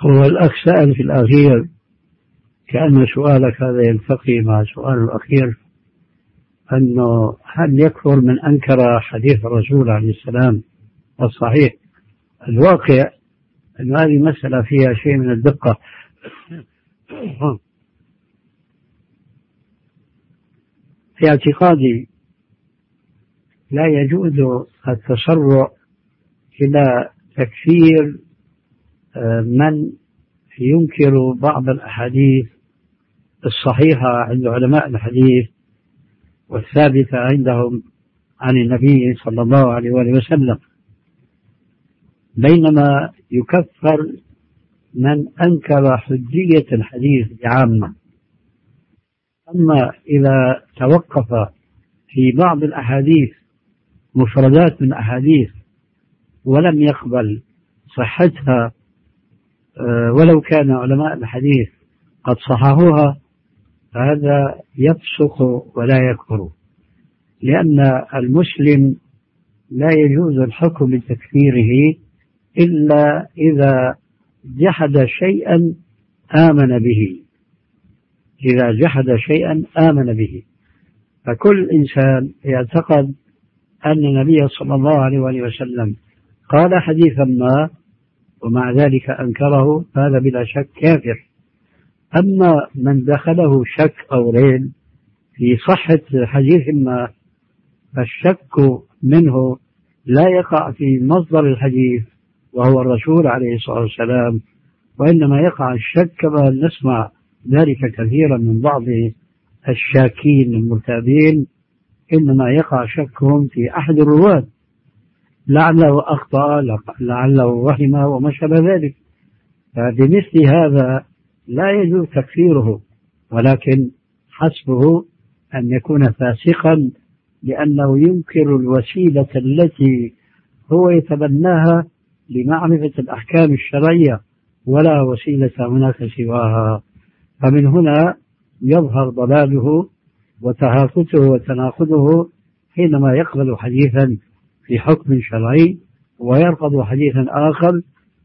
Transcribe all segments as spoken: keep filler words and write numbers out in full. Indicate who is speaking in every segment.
Speaker 1: هو الأخ سأل في الأخير كأن سؤالك هذا يلتقي مع سؤال الأخير، أنه هل يكفر من أنكر حديث الرسول عليه السلام الصحيح؟ الواقع أن هذه مسألة فيها شيء من الدقة. في اعتقادي لا يجوز التسرع إلى تكفير من ينكر بعض الأحاديث الصحيحة عند علماء الحديث والثابتة عندهم عن النبي صلى الله عليه وآله وسلم، بينما يكفر من أنكر حجية الحديث بعامة. أما إذا توقف في بعض الأحاديث مفردات من أحاديث ولم يقبل صحتها ولو كان علماء الحديث قد صححوها، فهذا يفسق ولا يكفر، لأن المسلم لا يجوز الحكم بتكفيره إلا إذا جحد شيئا آمن به. إذا جحد شيئا آمن به، فكل إنسان يعتقد أن النبي صلى الله عليه وسلم قال حديثا ما ومع ذلك أنكره، فهذا بلا شك كافر. أما من دخله شك أو ريب في صحة حديث ما، فالشك منه لا يقع في مصدر الحديث وهو الرسول عليه الصلاة والسلام، وإنما يقع الشك كما نسمع ذلك كثيرا من بعض الشاكين المرتابين، إنما يقع شكهم في أحد الرواة، لعله أخطأ لعله وهم وما شابه ذلك. فبمثل هذا لا يجوز تكفيره، ولكن حسبه أن يكون فاسقا لأنه ينكر الوسيلة التي هو يتبناها لمعرفة الأحكام الشرعية، ولا وسيلة هناك سواها. فمن هنا يظهر ضلاله وتهافته وتناقضه حينما يقبل حديثا في حكم شرعي ويرفض حديثا آخر،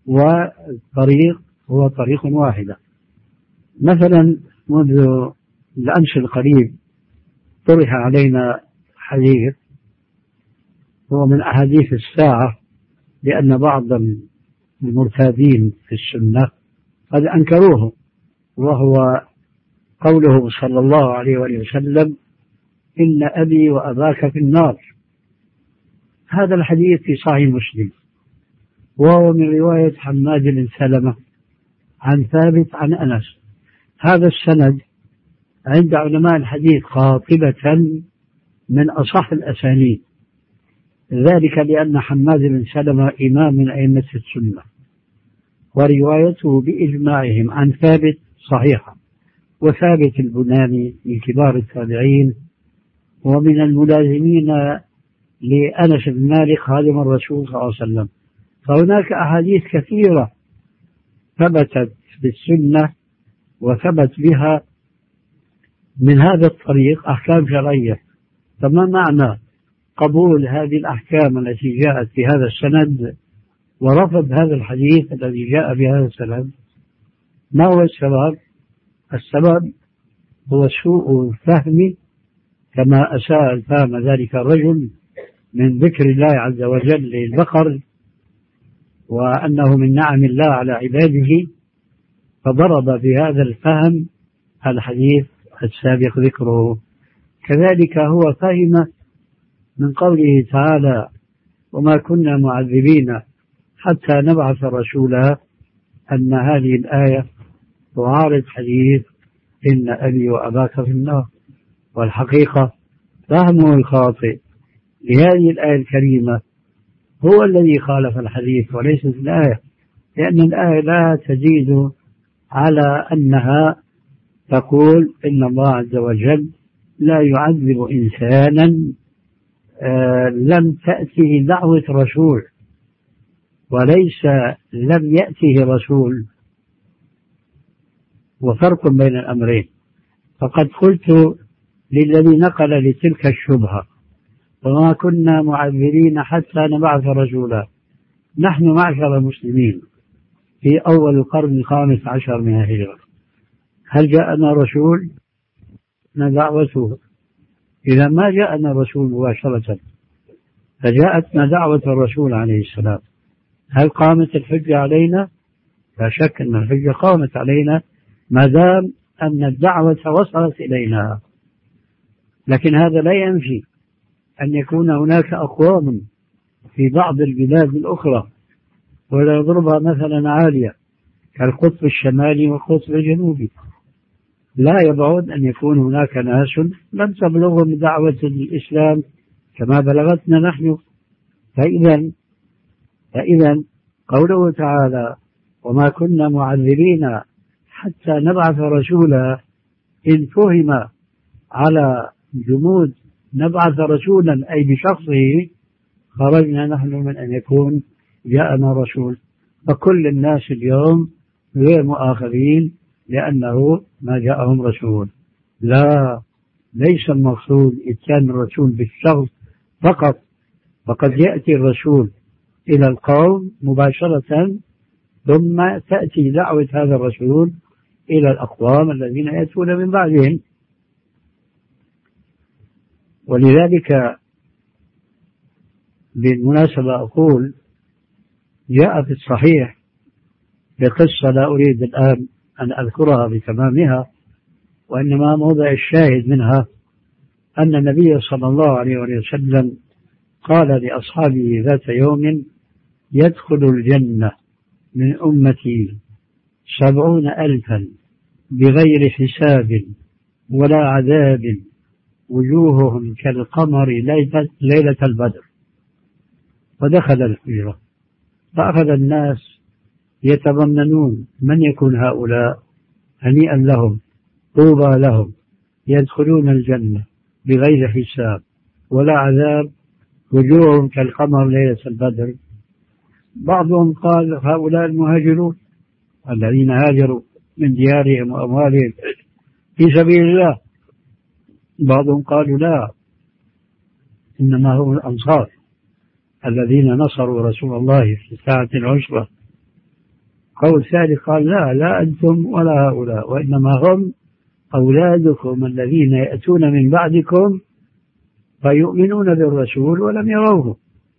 Speaker 1: والطريق هو طريق واحدة. مثلا منذ الأمس القريب طرح علينا حديث هو من أحاديث الساعة، لأن بعض المرتابين في السنة قد أنكروه، وهو قوله صلى الله عليه وسلم: إن أبي وأباك في النار. هذا الحديث في صحيح مسلم، وهو من رواية حماد بن سلمة عن ثابت عن أنس. هذا السند عند علماء الحديث قاطبة من أصح الأسانيد، ذلك لأن حماد بن سلمة إمام من أئمة السنة، وروايته بإجماعهم عن ثابت صحيحة. وثابت البناني من كبار التابعين ومن الملازمين لأنس بن مالك خادم الرسول صلى الله عليه وسلم. فهناك أحاديث كثيرة ثبتت بالسنة وثبت بها من هذا الطريق أحكام شرعية. فما معنى قبول هذه الأحكام التي جاءت في هذا السند ورفض هذا الحديث الذي جاء بهذا السند؟ ما هو السبب؟ السبب هو سوء الفهم، كما أساء الفهم ذلك الرجل من ذكر الله عز وجل للبقر وأنه من نعم الله على عباده، فضرب بهذا الفهم الحديث السابق ذكره. كذلك هو فهم من قوله تعالى: وما كنا معذبين حتى نبعث رسولا، أن هذه الآية تعارض حديث إن أبي وأباك في النار. والحقيقة فهمه الخاطئ لهذه الآية الكريمة هو الذي خالف الحديث وليست الآية، لأن الآية لا تزيد على أنها تقول إن الله عز وجل لا يعذب إنسانا آه لم تأته دعوة رسول، وليس لم يأته رسول، وفرق بين الأمرين. فقد قلت للذي نقل لتلك الشبهة: وما كنا معذبين حتى نبعث رسولا. نحن معشر المسلمين في أول القرن الخامس عشر من الهجرة. هل جاءنا رسول دعوته؟ إذا ما جاءنا رسول مباشرة، فجاءتنا دعوة الرسول عليه السلام. هل قامت الحجة علينا؟ لا شك أن الحجة قامت علينا ما دام أن الدعوة وصلت إلينا. لكن هذا لا ينفي أن يكون هناك أقوام في بعض البلاد الأخرى، ولا يضربها مثلا عالية كالقطب الشمالي والقطب الجنوبي، لا يبعد أن يكون هناك ناس لم تبلغهم دعوة الإسلام كما بلغتنا نحن. فإذا فإذا قوله تعالى وما كنا معذبين حتى نبعث رسولا، إن فهم على جمود نبعث رسولا أي بشخصه، خرجنا نحن من أن يكون جاءنا رسول. فكل الناس اليوم غير مؤاخذين لأنه ما جاءهم رسول. لا، ليس المقصود إتيان الرسول بالشخص فقط، فقد يأتي الرسول إلى القوم مباشرة، ثم تأتي دعوة هذا الرسول إلى الأقوام الذين يأتون من بعدهم. ولذلك بالمناسبة أقول جاء في الصحيح بقصة لا أريد الآن أن أذكرها بتمامها، وإنما موضع الشاهد منها أن النبي صلى الله عليه وسلم قال لأصحابه ذات يوم يدخل الجنة من أمتي سبعون ألفا بغير حساب ولا عذاب وجوههم كالقمر ليلة البدر. ودخل الحجرة فأخذ الناس يتضمنون من يكون هؤلاء، هنيئا لهم، طوبى لهم، يدخلون الجنة بغير حساب ولا عذاب، وجوههم كالقمر ليلة البدر. بعضهم قال هؤلاء المهاجرون الذين هاجروا من ديارهم وأموالهم في سبيل الله. بعضهم قالوا لا، إنما هم الأنصار الذين نصروا رسول الله في ساعة العشرة. قول ثالث قال لا لا أنتم ولا هؤلاء، وإنما هم أولادكم الذين يأتون من بعدكم فيؤمنون بالرسول ولم يروه.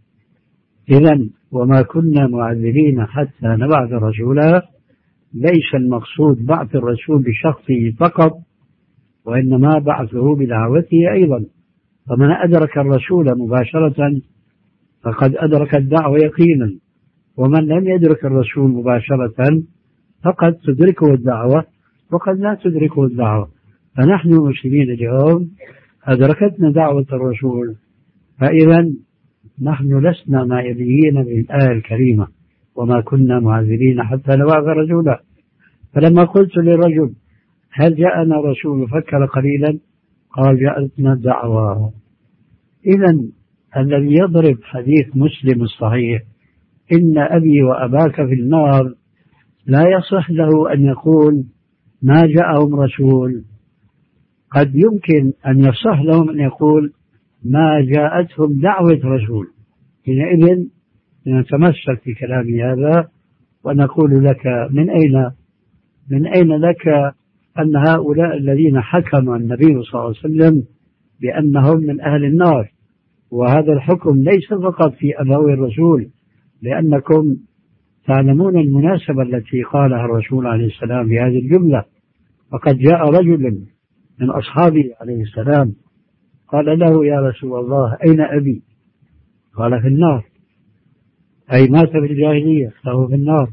Speaker 1: إذن وما كنا معذبين حتى نبعث رسولا، ليس المقصود بعث الرسول بشخصه فقط، وإنما بعثه بدعوته أيضا. فمن أدرك الرسول مباشرة فقد أدرك الدعوة يقينا، ومن لم يدرك الرسول مباشرة فقد تدركه الدعوة وقد لا تدركه الدعوة. فنحن المسلمين اليوم أدركتنا دعوة الرسول، فإذا نحن لسنا نائبين من الآية الكريمة وما كنا معذبين حتى نبعث رسولا. فلما قلت للرجل هل جاءنا رسول فكر قليلا قال جاءتنا الدعوة. إذا الذي يضرب حديث مسلم الصحيح إن أبي وأباك في النار لا يصح له أن يقول ما جاءهم رسول. قد يمكن أن يصح لهم أن يقول ما جاءتهم دعوة رسول. حينئذ نتمسك في كلام هذا ونقول لك من أين من أين لك أن هؤلاء الذين حكم النبي صلى الله عليه وسلم بأنهم من أهل النار، وهذا الحكم ليس فقط في أبوي الرسول، لأنكم تعلمون المناسبة التي قالها الرسول عليه السلام بهذه الجملة. وقد جاء رجل من أصحابه عليه السلام قال له يا رسول الله أين أبي؟ قال في النار، أي مات في الجاهلية فهو في النار.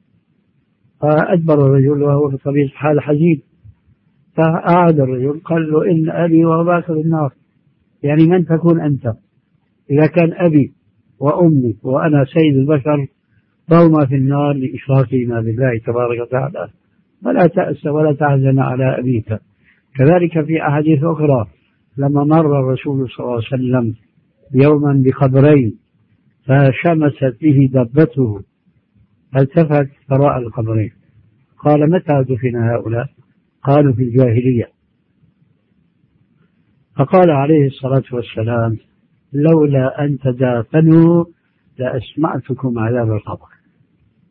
Speaker 1: فأدبر الرجل وهو في طبيعة حال حزين، فأعاد الرجل قال له إن أبي وأباك في النار، يعني من تكون أنت؟ إذا كان أبي وأمي وأنا سيد البشر فهما في النار لإشراكهما بالله تبارك وتعالى، فلا تأس ولا تحزن على أبيك. كذلك في أحاديث أخرى لما مر الرسول صلى الله عليه وسلم يوما بقبرين فشمست به دبته فالتفت فراء القبرين قال متى دفن هؤلاء؟ قالوا في الجاهلية. فقال عليه الصلاة والسلام لولا أن تدافنوا لأسمعتكم عذاب القبر.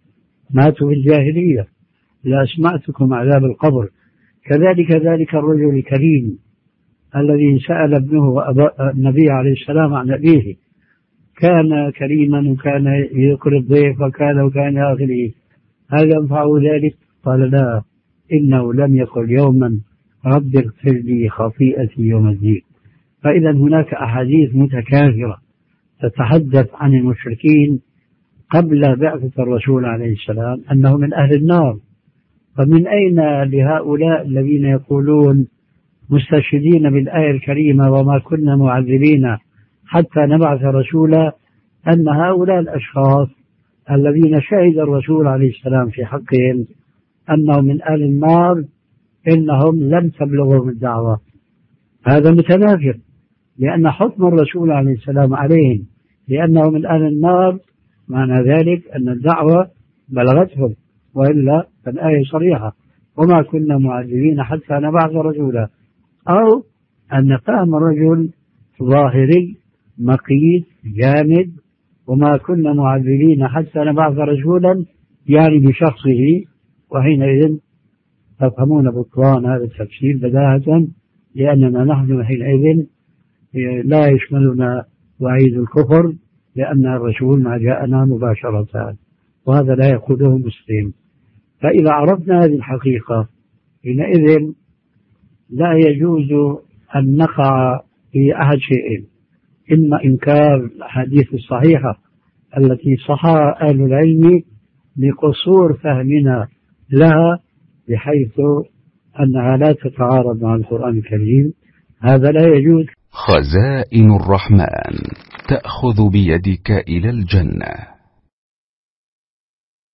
Speaker 1: ماتوا في الجاهلية لأسمعتكم عذاب القبر. كذلك ذلك الرجل الكريم الذي سأل ابنه النبي عليه السلام عن أبيه، كان كريما وكان يكرم الضيف وكان وكان آخره، هل ينفع ذلك؟ قال لا، إنه لم يقل يوما رب اغفر لي خطيئتي يوم الدين. فإذا هناك أحاديث متكاثرة تتحدث عن المشركين قبل بعثة الرسول عليه السلام أنه من أهل النار. فمن أين لهؤلاء الذين يقولون مستشهدين بالآية الكريمة وما كنا معذبين حتى نبعث رسولا، أن هؤلاء الأشخاص الذين شهد الرسول عليه السلام في حقهم أنهم من أهل النار إنهم لم تبلغهم الدعوة؟ هذا متنافر، لأن حكم الرسول عليه السلام عليهم لأنهم من أهل النار معنى ذلك أن الدعوة بلغتهم، وإلا فالآية صريحة وما كنا معذبين حتى نبعث رسولا. أو أن فهم رجل ظاهري مقيت جامد وما كنا معذبين حتى نبعث رسولا يعني بشخصه، وحينئذ تفهمون بطلان هذا التفسير بداهة، لأننا نحن حينئذ لا يشملنا وعيد الكفر لأن الرسول ما جاءنا مباشرة، وهذا لا يقوله مسلم. فإذا عرفنا هذه الحقيقة حينئذ لا يجوز أن نقع في أحد شيء، إما إنكار الأحاديث الصحيحة التي صحها أهل العلم لقصور فهمنا لها بحيث أنها لا تتعارض مع القرآن الكريم، هذا لا يجوز.
Speaker 2: خزائن الرحمن تأخذ بيدك إلى الجنة.